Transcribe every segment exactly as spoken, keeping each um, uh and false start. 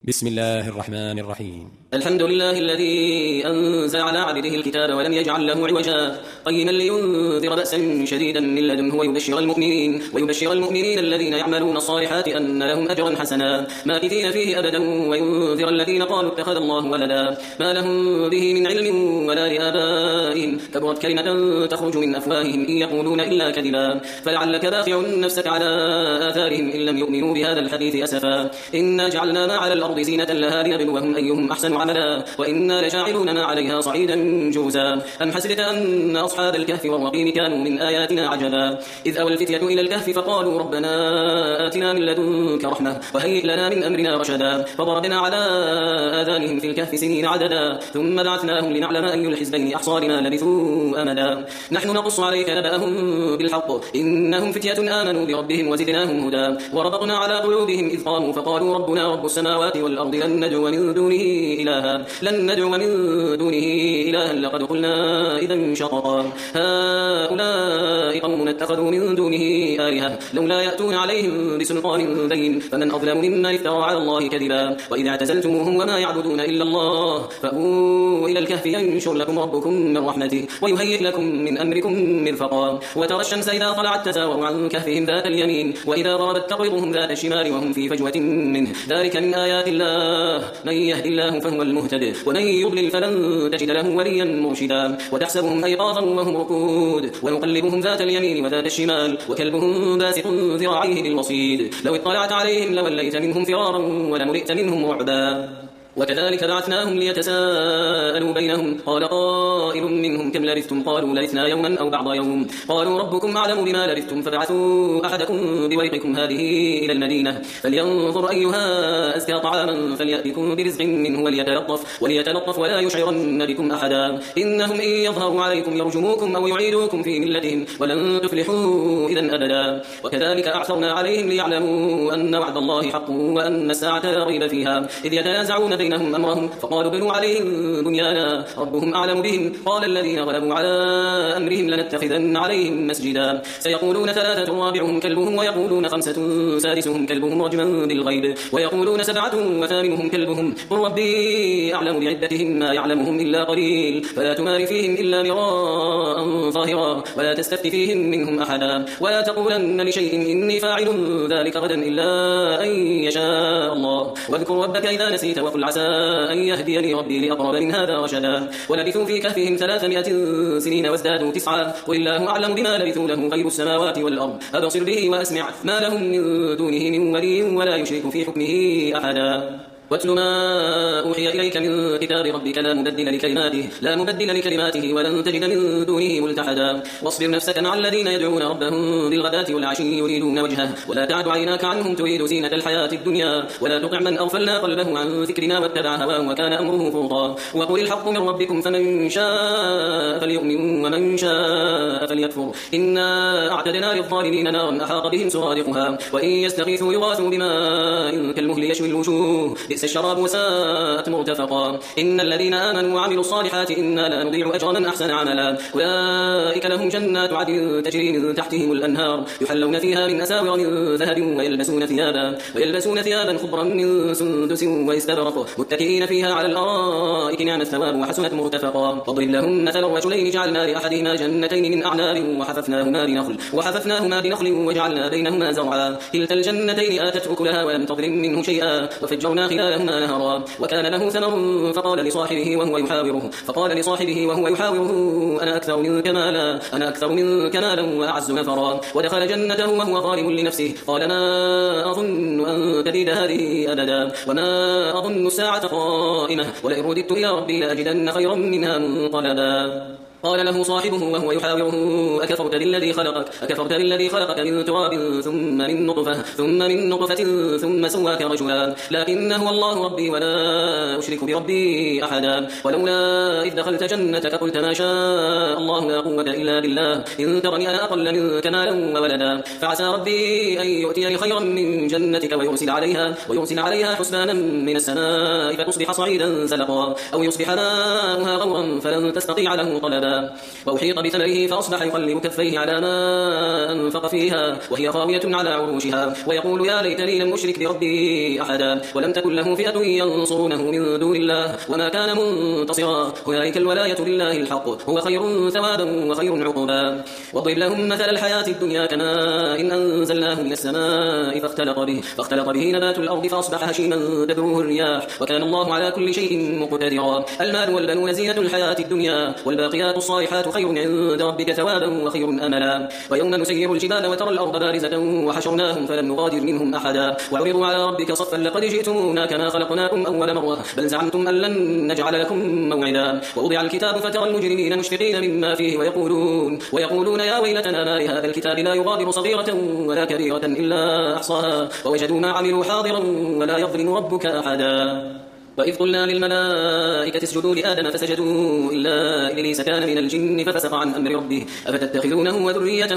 بسم الله الرحمن الرحيم. الحمد لله الذي أنزل على عبده الكتاب ولم يجعل له عوجا قيما لينذر بأسا شديدا من لدنه ويبشر المؤمنين ويبشر المؤمنين الذين يعملون الصالحات أن لهم أجرا حسنا ماكثين فيه أبدا وينذر الذين قالوا اتخذ الله ولدا ما لهم به من علم ولا لآبائهم كبرت كلمة تخرج من أفواههم إن يقولون إلا كذبا فلعلك باخع نفسك على آثارهم إن لم يؤمنوا بهذا الحديث أسفا إنا جعلنا ما على الأرض زينة لها ليبلوهم أيهم أحسن عملا وإنا لجاعلون ما عليها صعيدا جوزا أم حسبت أن أصحاب الكهف والرقيم كانوا من آياتنا عجبا إذ أوى الفتية إلى الكهف فقالوا ربنا آتنا من لدنك رحمة وهيئ لنا من أمرنا رشدا فضربنا على آذانهم في الكهف سنين عددا ثم بعثناهم لنعلم أي الحزبين أحصى لما لبثوا أمدا نحن نقص عليك نبأهم بالحق إنهم فتية آمنوا بربهم وزدناهم هدى وربطنا على قلوبهم إذ قاموا فقالوا ربنا رب السماوات والأرض لن ندعو من دونه إلها لن ندعو من دونه إلها لقد قلنا إذا شططا هؤلاء قوم اتخذوا من دونه آلهة لولا يأتون عليهم بسلطان بين فمن أظلم ممن افترى على الله كذبا وإذا اعتزلتموهم وما يعبدون إلا الله فأووا إلى الكهف ينشر لكم ربكم من رحمته ويهيئ لكم من أمركم مرفقا وترى الشمس إذا طلعت تزاور عن كهفهم ذات اليمين وإذا غربت تقرضهم ذات الشمال وهم في فجوة منه ذلك من آيات الله من يهد الله فهو المهتد ومن يضلل فلن تجد له وليا مرشدا وتحسبهم أيقاظا وهم ركود ونقلبهم ذات اليمين وذات الشمال وكلبهم باسط ذراعيه بالوصيد لو اطلعت عليهم لوليت منهم فرارا ولملئت منهم رعبا وكذلك بعثناهم ليتساءلوا بينهم قال قائل منهم كم لبثتم قالوا لبثنا يوما أو بعض يوم قالوا ربكم أعلم بما لبثتم فبعثوا أحدكم بورقكم هذه إلى المدينة فلينظر أيها أزكى طعاما فليأتكم برزق منه وليتلطف وليتلطف ولا يشعرن بكم أحدا إنهم إن يظهروا عليكم يرجموكم أو يعيدوكم في ملتهم ولن تفلحوا إذا أبدا وكذلك أعثرنا عليهم ليعلموا أن وعد الله حق وأن الساعة لا ريب فيها إذ يتنازعون بينهم أمرهم فقالوا بنوا عليهم بنيانا ربهم أعلم بهم قال الذين غلبوا على أمرهم لنتخذن عليهم مسجدا سيقولون ثلاثة رابعهم كلبهم ويقولون خمسة سادسهم كلبهم رجما بالغيب ويقولون سبعة وثامنهم كلبهم قل ربي أعلم بعدتهم ما يعلمهم إلا قليل فلا تمار فيهم إلا مراء ظاهرا ولا تستفت فيهم منهم أحدا ولا تقولن لشيء إني فاعل ذلك غدا إلا أن يشاء الله واذكر ربك إذا نسيت وقل عسى أن يهديني ربي لأقرب من هذا رشدا ولبثوا في كهفهم ثلاثمائة سنين وازدادوا تسعا قل الله أعلم بما لبثوا له غيب السماوات والأرض أبصر به وأسمع ما لهم من دونه من ولي ولا يشرك في حكمه أحدا واتل ما أوحي إليك من كتاب ربك لا مبدل لكلماته لا مبدل لكلماته ولن تجد من دونه ملتحدا واصبر نفسك مع الذين يدعون ربهم بالغداة والعشي يريدون وجهه ولا تعد عيناك عنهم تريد زينة الحياة الدنيا ولا تطع من أغفلنا قلبه عن ذكرنا واتبع هواه وكان أمره فرطا وقل الحق من ربكم فمن شاء فليؤمن ومن شاء فليكفر إنا أعتدنا للظالمين نارا أحاط بهم سرادقها وإن يستغيثوا يغاثوا بماء كالمهل يشوي الوجوه بئس الشراب وساءت مرتفقا إن الذين آمنوا وعملوا الصالحات إنا لا نضيع أجر من أحسن عملا أولئك لهم جنات عدن تجري من تحتهم الأنهار يحلون فيها من أساور من ذهب ويلبسون ثيابا ويلبسون ثيابا خضرا من سندس واستبرق متكئين فيها على الأرائك نعم الثواب وحسنت مرتفقا واضرب لهم مثلا رجلين جعلنا لأحدهما جنتين من أعناب وحففناهما بنخل وحففناهما بنخل وجعلنا بينهما زرعا كلتا الجنتين آتت أكلها ولم تظلم منه شيئا وفجرنا خلالهما نهرا وكان له ثمر فقال لصاحبه وهو يحاوره فقال لصاحبه وهو يحاوره أنا أكثر منك مالا أنا أكثر منك مالا وأعز نفرا ودخل جنته وهو ظالم لنفسه قال ما أظن أن تبيد هذه أبدا وما أظن الساعة قائمة ولئن رددت إلى ربي لأجدن خيرا منها منقلبا قال له صاحبه وهو يحاوره أكفرت بالذي خلقك أكفرت بالذي خلقك من تراب ثم من نطفة ثم من نطفة ثم سواك رجلا لكن هو الله ربي ولا أشرك بربي أحدا ولولا إذ دخلت جنتك قلت ما شاء الله لا قوة إلا بالله إن ترني أنا أقل منك مالا وولدا فعسى ربي أن يؤتيني خيرا من جنتك ويرسل عليها ويرسل عليها حسبانا من السماء فتصبح صعيدا زلقا أو يصبح ماؤها غورا فلن تستطيع له طلبا حسبا وأحيط بثمره فأصبح يقلب كفيه على ما أنفق فيها وهي خاوية على عروشها ويقول يا ليتني لم أشرك بربي أحدا ولم تكن له فئة ينصرونه من دون الله وما كان منتصرا هنالك الولاية لله الحق هو خير ثوابا وخير عقبا واضرب لهم مثل الحياة الدنيا كماء إن أنزلناه من السماء فاختلط به فاختلط به نبات الأرض فأصبح هشيما تذروه الرياح وكان الله على كل شيء مقتدرا المال والبنون زينة الحياة الدنيا والباقيات الصالحات خير عند ربك ثوابا وخير أملا ويوم نسير الجبال وترى الأرض بارزة وحشرناهم فلم نغادر منهم أحدا وعرضوا على ربك صفا لقد جئتمونا كما خلقناكم أول مرة بل زعمتم أن لن نجعل لكم موعدا ووضع الكتاب فترى المجرمين مشفقين مما فيه ويقولون ويقولون يا ويلتنا ما لهذا الكتاب لا يغادر صغيرة ولا كبيرة إلا أحصاها ووجدوا ما عملوا حاضرا ولا يظلم ربك أحدا وإذ قلنا للملائكة اسجدوا لآدم فسجدوا إلا إبليس كان من الجن ففسق عن أمر ربه أفتتخذونه وذريته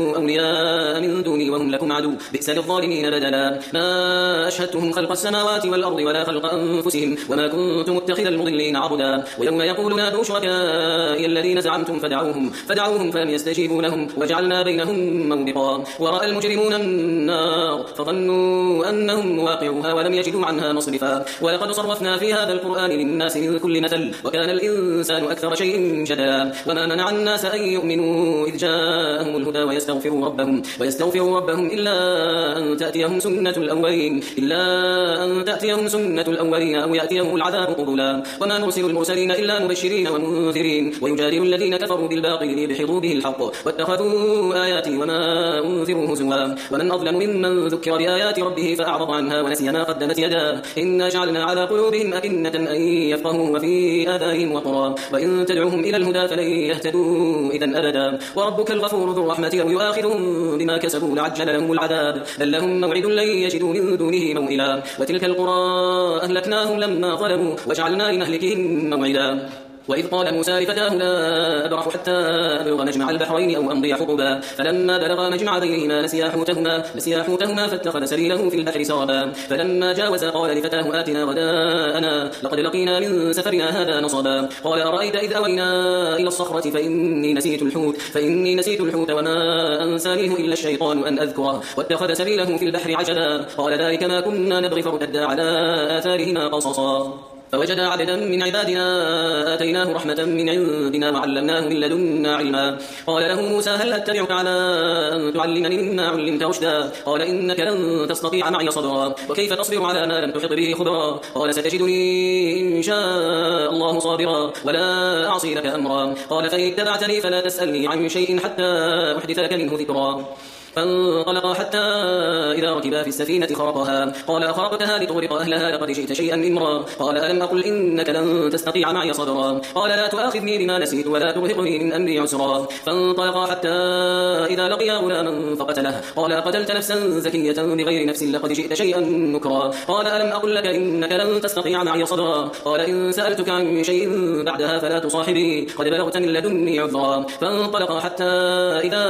أولياء من دوني وهم لكم عدو بئس للظالمين بدلا ما أشهدتهم خلق السماوات والأرض ولا خلق أنفسهم وما كنت متخذ المضلين عبدا ويوم يقول نادوا شركائي الذين زعمتم فدعوهم فدعوهم فلم يستجيبوا لهم وجعلنا بينهم موبقا ورأى المجرمون النار فظنوا أنهم واقعوها ولم يجدوا عنها مصرفا ولقد صرفنا في هذا القرآن للناس من كل مثل وكان الإنسان أكثر شيء جدلا وما منع الناس أن يؤمنوا إذ جاءهم الهدى ويستغفروا ربهم ويستغفروا ربهم إلا أن تأتيهم سنة الأولين إلا أن تأتيهم سنة الأولين أو يأتيهم العذاب قبلا وما نرسل المرسلين إلا مبشرين ومنذرين ويجادل الذين كفروا بالباطل ليدحضوا به الحق واتخذوا آياتي وما أنذروا هزوا ومن أظلم ممن ذكر بآيات ربه فأعرض عنها ونسي ما قدمت يداه إنا جعلنا على قلوبهم أكنة أن يفقهوا وفي آذانهم وقرا وإن تدعوهم إلى الهدى فلن يهتدوا إذا أبدا وربك الغفور ذو الرحمة لو يؤاخذهم بما كسبوا لعجل لهم العذاب بل لهم موعد لن يجدوا من دونه موئلا وتلك القرى أهلكناهم لما ظلموا وجعلنا لمهلكهم موعدا وإذ قال موسى لفتاه لا أبرح حتى أبلغ مجمع البحرين أو أمضي حقبا فلما بلغا مجمع بينهما نسيا حوتهما نسيا حوتهما فاتخذ سبيله في البحر سربا فلما جاوزا قال لفتاه آتنا غداءنا لقد لقينا من سفرنا هذا نصبا قال أرأيت إذ أوينا إلى الصخرة فإني نسيت الحوت فإني نسيت الحوت وما أنسانيه إلا الشيطان أن أذكره واتخذ سبيله في البحر عجبا قال ذلك ما كنا نبغي فارتدا على آثارهما قصصا فوجدا عبدا من عبادنا آتيناه رحمة من عندنا وعلمناه من لدنا علما قال له موسى هل أتبعك على أن تعلمني مما علمت رشدا قال إنك لن تستطيع معي صبرا وكيف تصبر على ما لم تحط به خبرا قال ستجدني إن شاء الله صابرا ولا أعصي لك أمرا قال فإن اتبعتني فلا تسألني عن شيء حتى أحدث لك منه ذكرا فانطلقا حتى إذا ركبا في السفينة خرقها قال أخرقتها لتغرق أهلها لقد جئت شيئا إمرا قال ألم أقل إنك لن تستطيع معي صبرا قال لا تؤاخذني بما نسيت ولا ترهقني من أمري عسرا فانطلقا حتى إذا لقيا غلاما فقتله قال قتلت نفسا زكية بغير نفس لقد جئت شيئا نكرا قال ألم أقل لك إنك لن تستطيع معي صبرا قال إن سألتك عن شيء بعدها فلا تصاحبي قد بلغت من لدني عذرا فانطلقا حتى إذا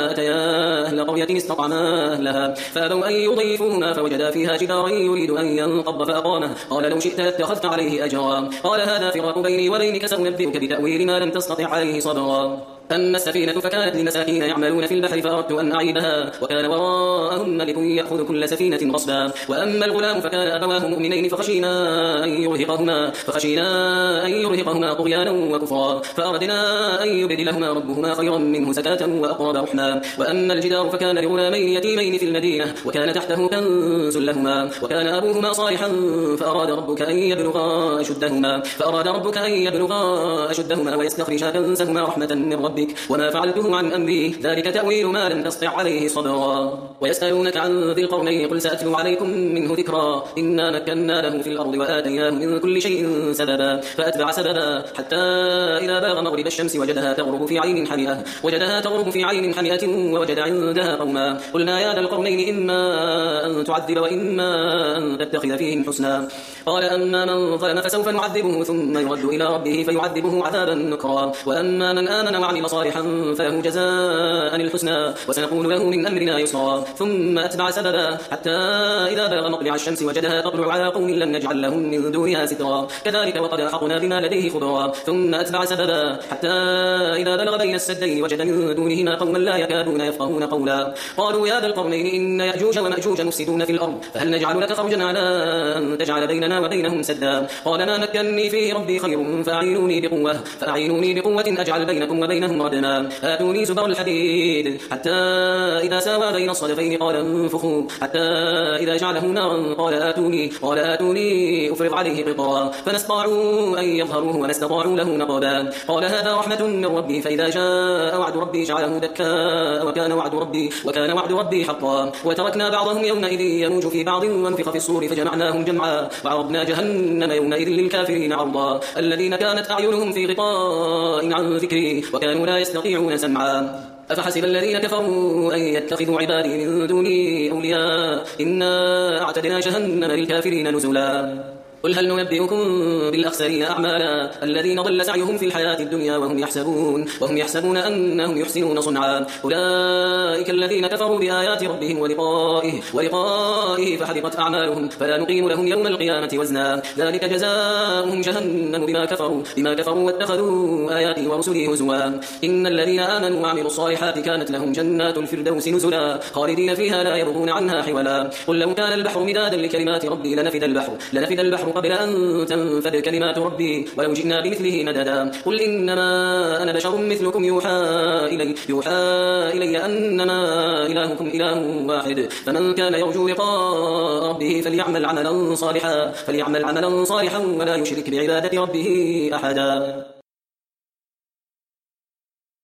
أتيا أهل قرية استطعما أهلها فأبوا أن يضيفوهما فوجدا فيها جدارا يريد أن ينقض فأقامه قال لو شئت لاتخذت عليه أجرا قال هذا فراق بيني وبينك سأنبئك بتأويل ما لم تستطع عليه صبرا أما السفينة فكانت لمساكين يعملون في البحر فأردت أن أعيبها وكان وراءهم ملك يأخذ كل سفينة غصبا وأما الغلام فكان أبواه مؤمنين فخشينا أن يرهقهما فخشينا أن يرهقهما طغيانا وكفرا فأردنا أن يبدلهما ربهما خيرا منه زكاة وأقرب رحما وأما الجدار فكان لغلامين يتيمين في المدينة وكان تحته كنز لهما وكان أبوهما صالحا فأراد ربك أن يبلغا أشدهما فأراد ربك أن يبلغا أشدهما ويستخرجا كنزهما رحمة من ربك وما فعلته عن أمري ذلك تأويل ما لم تستطع عليه صبرا ويسألونك عن ذي القرنين قل سأتلو عليكم منه ذكرا إنا مكنا له في الأرض وآتيناه من كل شيء سببا فأتبع سببا حتى إذا بلغ مغرب الشمس وجدها تغرب في عين حمئة وجدها تغرب في عين حمئة ووجد عندها قوما قلنا يا ذا القرنين إما أن تعذب وإما أن تتخذ فيهم حسنا قال أما من ظلم فسوف نعذبه ثم يرد إلى ربه فيعذبه عذابا نكرا وأما من آمن وعمل صالحا فله جزاء الحسنى وسنقول له من أمرنا يسرا ثم أتبع سببا حتى إذا بلغ مطلع الشمس وجدها تطلع على قوم لم نجعل لهم من دونها سترا كذلك وقد أحطنا بما لديه خبرا ثم أتبع سببا حتى إذا بلغ بين السدين وجد من دونهما قوما لا يكادون يفقهون قولا قالوا يا ذا القرنين إن يأجوج ومأجوج مفسدون في الأرض فهل نجعل لك خرجا على أن تجعل بيننا وبينهم سدا قال ما مكنني فيه ربي خير فأعينوني بقوة فأعينوني بقوة أجعل بينكم وبينهم ردما آتوني زبر الحديد حتى إذا ساوى بين الصدفين قال انفخوا حتى إذا جعله نارا قال آتوني قال آتوني أفرغ عليه قطرا فما استطاعوا أن يظهروه وما استطاعوا له نقبا قال هذا رحمة من ربي فإذا جاء وعد ربي جعله دكا وكان وعد ربي وكان وعد ربي حقا وتركنا بعضهم يومئذ يموج في بعض ونفخ في الصور فجمعناهم جمعا وعرضنا جهنم يومئذ للكافرين عرضا الذين كانت أعينهم في غطاء عن ذكري وكانوا لا يستطيعون سمعا أفحسب الذين كفروا أن يتخذوا عبادي من دوني أولياء إنا أعتدنا جهنم للكافرين نزلا قل هل ننبئكم بالأخسرين أعمالا الذين ضل سعيهم في الحياة الدنيا وهم يحسبون وهم يحسبون أنهم يحسنون صنعا أولئك الذين كفروا بآيات ربهم ولقائه ولقائه فحبطت أعمالهم فلا نقيم لهم يوم القيامة وزنا ذلك جزاؤهم جهنم بما كفروا بما كفروا واتخذوا آياتي ورسلي هزوا إن الذين آمنوا وعملوا الصالحات كانت لهم جنات الفردوس نزلا خالدين فيها لا يبغون عنها حولا قل لو كان البحر مدادا لكلمات ربي لنفد البحر لنفد البحر قبل أن تنفد كلمات ربي ولو جئنا بمثله مددا قل إنما أنا بشر مثلكم يوحى إلي, يوحى إلي أنما إلهكم إله واحد فمن كان يرجو لقاء ربه فليعمل عملا صالحا فليعمل عملا صالحا ولا يشرك بعبادة ربه أحدا.